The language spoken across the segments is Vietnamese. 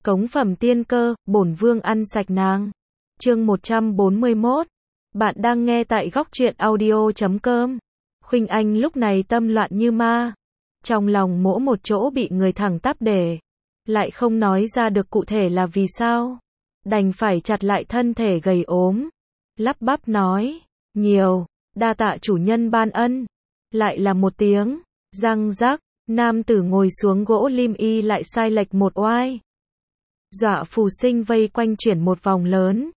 Cống phẩm tiên cơ, bổn vương ăn sạch nàng. Chương 141. Bạn đang nghe tại góc truyện audio.com. Khuynh Anh lúc này tâm loạn như ma. Trong lòng mỗi một chỗ bị người thẳng tắp để. Lại không nói ra được cụ thể là vì sao. Đành phải chặt lại thân thể gầy ốm. Lắp bắp nói. Nhiều, đa tạ chủ nhân ban ân. Lại là một tiếng. Răng rắc, nam tử ngồi xuống gỗ lim y lại sai lệch một oai. Dọa Phù Sinh vây quanh chuyển một vòng lớn.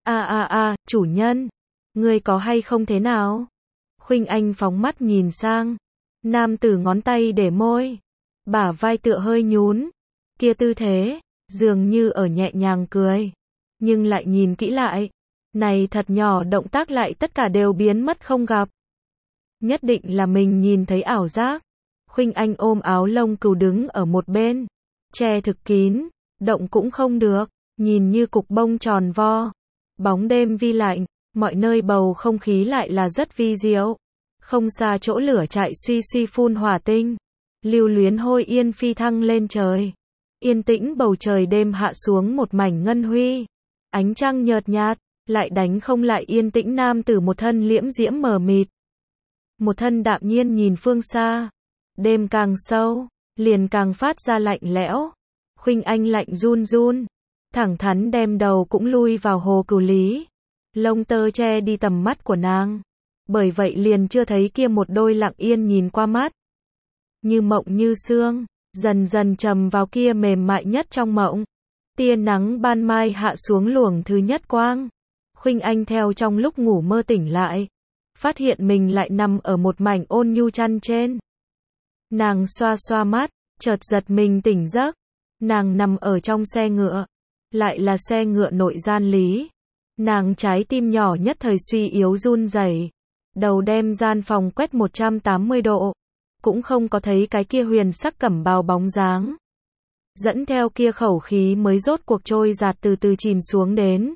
Chủ nhân, ngươi có hay không thế nào? Khuynh Anh phóng mắt nhìn sang. Nam tử ngón tay để môi. Bả vai tựa hơi nhún. Kia tư thế, dường như ở nhẹ nhàng cười. Nhưng lại nhìn kỹ lại. Này thật nhỏ động tác lại tất cả đều biến mất không gặp. Nhất định là mình nhìn thấy ảo giác. Khuynh Anh ôm áo lông cừu đứng ở một bên. Che thực kín. Động cũng không được, nhìn như cục bông tròn vo. Bóng đêm vi lạnh, mọi nơi bầu không khí lại là rất vi diệu. Không xa chỗ lửa trại suy suy phun hỏa tinh. Lưu luyến hôi yên phi thăng lên trời. Yên tĩnh bầu trời đêm hạ xuống một mảnh ngân huy. Ánh trăng nhợt nhạt, lại đánh không lại yên tĩnh nam tử một thân liễm diễm mờ mịt. Một thân đạm nhiên nhìn phương xa. Đêm càng sâu, liền càng phát ra lạnh lẽo. Khuynh Anh lạnh run run, thẳng thắn đem đầu cũng lui vào hồ cửu lý. Lông tơ che đi tầm mắt của nàng. Bởi vậy liền chưa thấy kia một đôi lặng yên nhìn qua mắt. Như mộng như sương, dần dần trầm vào kia mềm mại nhất trong mộng. Tia nắng ban mai hạ xuống luồng thứ nhất quang. Khuynh Anh theo trong lúc ngủ mơ tỉnh lại. Phát hiện mình lại nằm ở một mảnh ôn nhu chăn trên. Nàng xoa xoa mắt, chợt giật mình tỉnh giấc. Nàng nằm ở trong xe ngựa. Lại là xe ngựa nội gian lý. Nàng trái tim nhỏ nhất thời suy yếu run rẩy. Đầu đem gian phòng quét 180 độ. Cũng không có thấy cái kia huyền sắc cẩm bào bóng dáng. Dẫn theo kia khẩu khí mới rốt cuộc trôi giạt từ từ chìm xuống đến.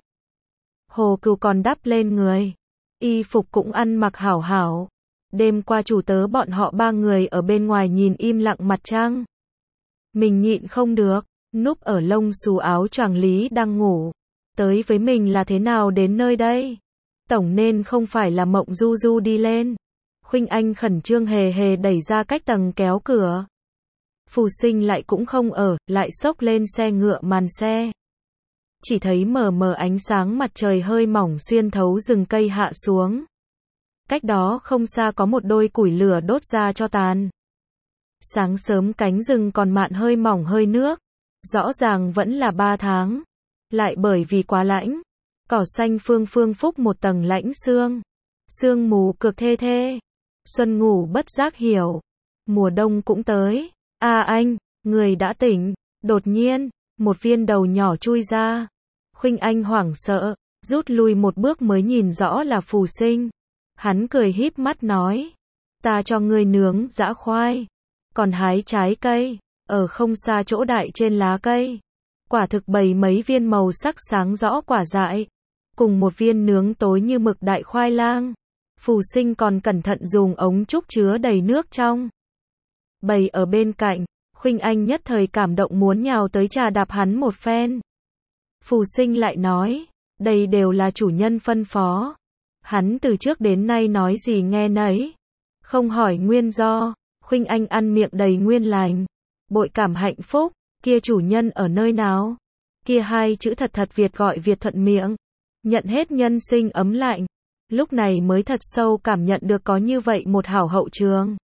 Hồ Cừu còn đắp lên người. Y phục cũng ăn mặc hảo hảo. Đêm qua chủ tớ bọn họ ba người ở bên ngoài nhìn im lặng mặt trăng. Mình nhịn không được, núp ở lông xù áo choàng lý đang ngủ. Tới với mình là thế nào đến nơi đây? Tổng nên không phải là mộng du du đi lên. Khuynh Anh khẩn trương hề hề đẩy ra cách tầng kéo cửa. Phù Sinh lại cũng không ở, lại xốc lên xe ngựa màn xe. Chỉ thấy mờ mờ ánh sáng mặt trời hơi mỏng xuyên thấu rừng cây hạ xuống. Cách đó không xa có một đôi củi lửa đốt ra cho tàn. Sáng sớm cánh rừng còn mạn hơi mỏng hơi nước. Rõ ràng vẫn là 3 tháng. Lại bởi vì quá lạnh. Cỏ xanh phương phương phúc một tầng lãnh sương. Sương mù cực thê thê. Xuân ngủ bất giác hiểu. Mùa đông cũng tới. Anh, người đã tỉnh. Đột nhiên, một viên đầu nhỏ chui ra. Khuynh Anh hoảng sợ. Rút lui một bước mới nhìn rõ là Phù Sinh. Hắn cười híp mắt nói. Ta cho ngươi nướng giã khoai. Còn hái trái cây, ở không xa chỗ đại trên lá cây. Quả thực bày mấy viên màu sắc sáng rõ quả dại. Cùng một viên nướng tối như mực đại khoai lang. Phù Sinh còn cẩn thận dùng ống trúc chứa đầy nước trong. Bày ở bên cạnh, Khuynh Anh nhất thời cảm động muốn nhào tới trà đạp hắn một phen. Phù Sinh lại nói, đây đều là chủ nhân phân phó. Hắn từ trước đến nay nói gì nghe nấy. Không hỏi nguyên do. Khuynh Anh ăn miệng đầy nguyên lành. Bội cảm hạnh phúc. Kia chủ nhân ở nơi nào? Kia hai chữ thật thật Việt gọi Việt thuận miệng. Nhận hết nhân sinh ấm lạnh. Lúc này mới thật sâu cảm nhận được có như vậy một hảo hậu trường.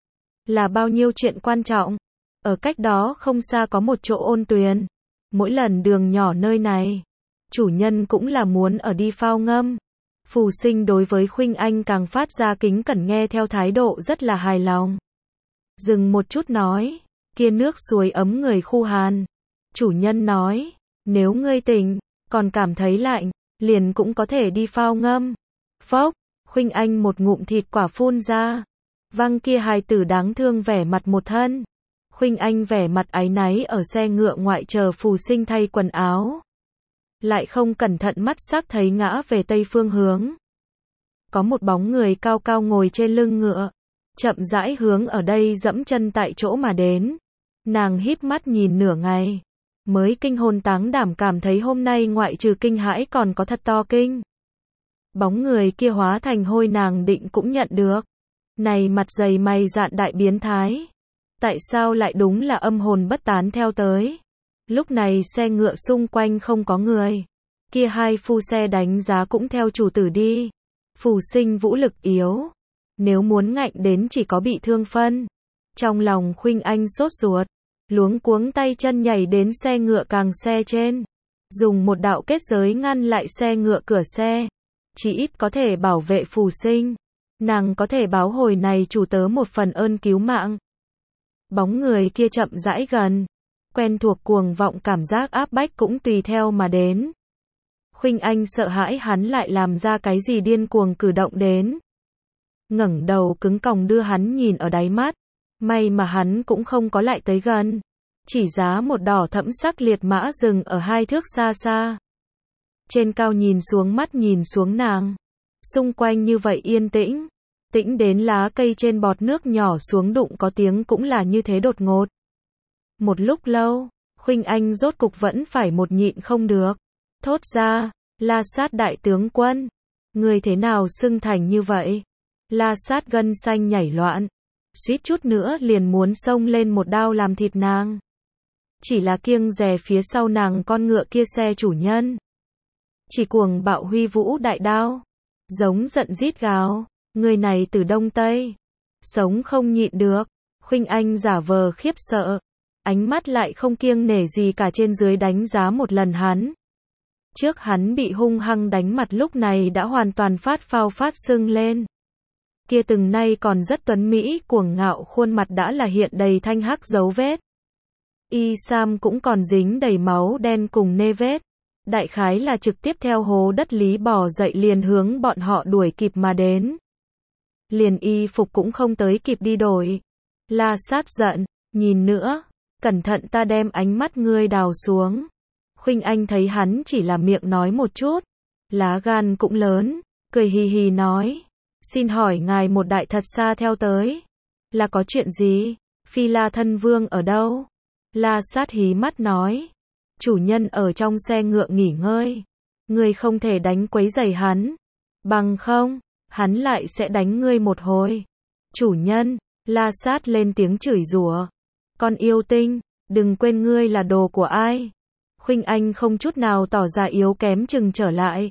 Là bao nhiêu chuyện quan trọng. Ở cách đó không xa có một chỗ ôn tuyền. Mỗi lần đường nhỏ nơi này. Chủ nhân cũng là muốn ở đi phao ngâm. Phù Sinh đối với Khuynh Anh càng phát ra kính cẩn nghe theo thái độ rất là hài lòng. Dừng một chút nói, kia nước suối ấm người khu hàn. Chủ nhân nói, nếu ngươi tỉnh, còn cảm thấy lạnh, liền cũng có thể đi phao ngâm. Phốc, Khuynh Anh một ngụm thịt quả phun ra. Văng kia hài tử đáng thương vẻ mặt một thân. Khuynh Anh vẻ mặt áy náy ở xe ngựa ngoại chờ Phù Sinh thay quần áo. Lại không cẩn thận mắt sắc thấy ngã về tây phương hướng. Có một bóng người cao cao ngồi trên lưng ngựa. Chậm rãi hướng ở đây dẫm chân tại chỗ mà đến. Nàng híp mắt nhìn nửa ngày. mới kinh hồn táng đảm cảm thấy hôm nay ngoại trừ kinh hãi còn có thật to kinh. Bóng người kia hóa thành hôi nàng định cũng nhận được. Này mặt dày mày dạn đại biến thái. Tại sao lại đúng là âm hồn bất tán theo tới? Lúc này xe ngựa xung quanh không có người. Kia hai phu xe đánh giá cũng theo chủ tử đi. Phù sinh vũ lực yếu. Nếu muốn ngạnh đến chỉ có bị thương phân. Trong lòng Khuynh Anh sốt ruột. Luống cuống tay chân nhảy đến xe ngựa càng xe trên. Dùng một đạo kết giới ngăn lại xe ngựa cửa xe. Chỉ ít có thể bảo vệ phù sinh. Nàng có thể báo hồi này chủ tớ một phần ơn cứu mạng. Bóng người kia chậm rãi gần. Quen thuộc cuồng vọng cảm giác áp bách cũng tùy theo mà đến. Khuynh Anh sợ hãi hắn lại làm ra cái gì điên cuồng cử động đến. Ngẩng đầu cứng còng đưa hắn nhìn ở đáy mắt. May mà hắn cũng không có lại tới gần. Chỉ giá một đỏ thẫm sắc liệt mã dừng ở 2 thước xa xa. Trên cao nhìn xuống mắt nhìn xuống nàng. Xung quanh như vậy yên tĩnh. Tĩnh đến lá cây trên bọt nước nhỏ xuống đụng có tiếng cũng là như thế đột ngột. Một lúc lâu, Khuynh Anh rốt cục vẫn phải một nhịn không được. Thốt ra, La Sát đại tướng quân. Người thế nào xưng thành như vậy? La Sát gân xanh nhảy loạn. Suýt chút nữa liền muốn xông lên một đao làm thịt nàng. Chỉ là kiêng dè phía sau nàng con ngựa kia xe chủ nhân. Chỉ cuồng bạo huy vũ đại đao. Giống giận rít gào. Người này từ Đông Tây. Sống không nhịn được. Khuynh Anh giả vờ khiếp sợ. Ánh mắt lại không kiêng nể gì cả trên dưới đánh giá một lần hắn. Trước hắn bị hung hăng đánh mặt lúc này đã hoàn toàn phát phao phát sưng lên. Kia từng nay còn rất tuấn mỹ cuồng ngạo khuôn mặt đã là hiện đầy thanh hắc dấu vết. Y sam cũng còn dính đầy máu đen cùng nê vết. Đại khái là trực tiếp theo hố đất lý bò dậy liền hướng bọn họ đuổi kịp mà đến. Liền y phục cũng không tới kịp đi đổi. La Sát giận, nhìn nữa, cẩn thận ta đem ánh mắt ngươi đào xuống. Khuynh Anh thấy hắn chỉ là miệng nói một chút, lá gan cũng lớn, cười hì hì nói, xin hỏi ngài một đại thật xa theo tới, là có chuyện gì? Phi La thân vương ở đâu? La Sát hí mắt nói, chủ nhân ở trong xe ngựa nghỉ ngơi, ngươi không thể đánh quấy rầy hắn, bằng không, hắn lại sẽ đánh ngươi một hồi. Chủ nhân, La Sát lên tiếng chửi rủa, con yêu tinh, đừng quên ngươi là đồ của ai. Khuynh Anh không chút nào tỏ ra yếu kém chừng trở lại.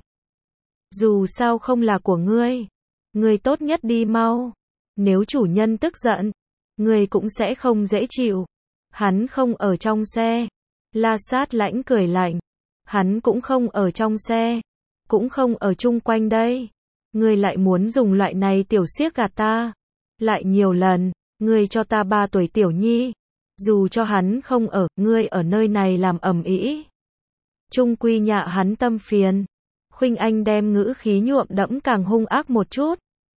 Dù sao không là của ngươi. Ngươi tốt nhất đi mau. Nếu chủ nhân tức giận, ngươi cũng sẽ không dễ chịu. Hắn không ở trong xe. La Sát lãnh cười lạnh. Hắn cũng không ở trong xe. Cũng không ở chung quanh đây. Ngươi lại muốn dùng loại này tiểu xiếc gạt ta. Lại nhiều lần, ngươi cho ta 3 tuổi tiểu nhi. Dù cho hắn không ở, ngươi ở nơi này làm ầm ĩ. Trung quy nhạ hắn tâm phiền. Khuynh Anh đem ngữ khí nhuộm đẫm càng hung ác một chút.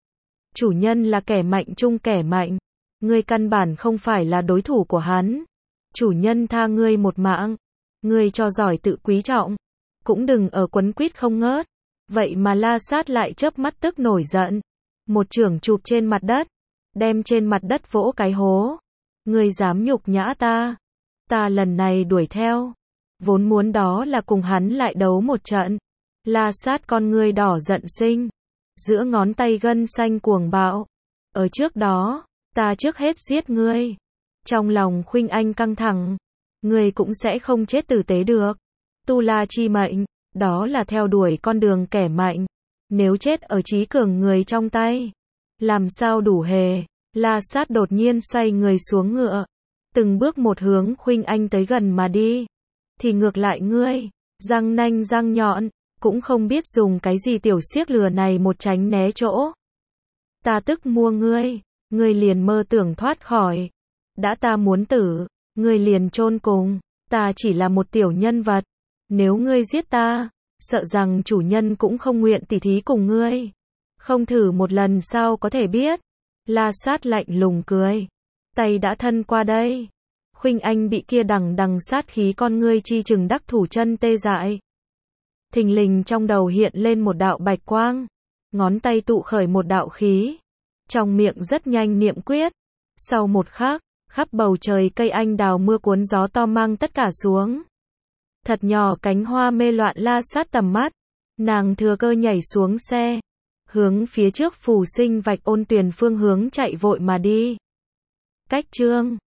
Chủ nhân là kẻ mạnh chung kẻ mạnh. Ngươi căn bản không phải là đối thủ của hắn. Chủ nhân tha ngươi một mạng. Ngươi cho giỏi tự quý trọng. Cũng đừng ở quấn quýt không ngớt. Vậy mà La Sát lại chớp mắt tức nổi giận. Một chưởng chụp trên mặt đất. Đem trên mặt đất vỗ cái hố. Ngươi dám nhục nhã ta. Ta lần này đuổi theo. Vốn muốn đó là cùng hắn lại đấu một trận. La Sát con ngươi đỏ giận sinh. Giữa ngón tay gân xanh cuồng bạo. Ở trước đó, ta trước hết giết ngươi. Trong lòng Khuynh Anh căng thẳng. Ngươi cũng sẽ không chết tử tế được. Tu La chi mệnh, đó là theo đuổi con đường kẻ mạnh. Nếu chết ở trí cường người trong tay, làm sao đủ hề. La Sát đột nhiên xoay người xuống ngựa. Từng bước một hướng Khuynh Anh tới gần mà đi. Thì ngược lại ngươi, răng nanh răng nhọn, cũng không biết dùng cái gì tiểu xiếc lừa này một tránh né chỗ. Ta tức mua ngươi, ngươi liền mơ tưởng thoát khỏi. Đã ta muốn tử, ngươi liền chôn cùng, ta chỉ là một tiểu nhân vật. Nếu ngươi giết ta, sợ rằng chủ nhân cũng không nguyện tỉ thí cùng ngươi. Không thử một lần sao có thể biết. La Sát lạnh lùng cười. Tay đã thân qua đây. Khuynh Anh bị kia đằng đằng sát khí con ngươi chi chừng đắc thủ chân tê dại. Thình lình trong đầu hiện lên một đạo bạch quang. Ngón tay tụ khởi một đạo khí. Trong miệng rất nhanh niệm quyết. Sau một khắc, khắp bầu trời cây anh đào mưa cuốn gió to mang tất cả xuống. Thật nhỏ cánh hoa mê loạn la sát tầm mắt. Nàng thừa cơ nhảy xuống xe, hướng phía trước Phủ Sinh Vạch Ôn Tuyền phương hướng chạy vội mà đi. Cách chương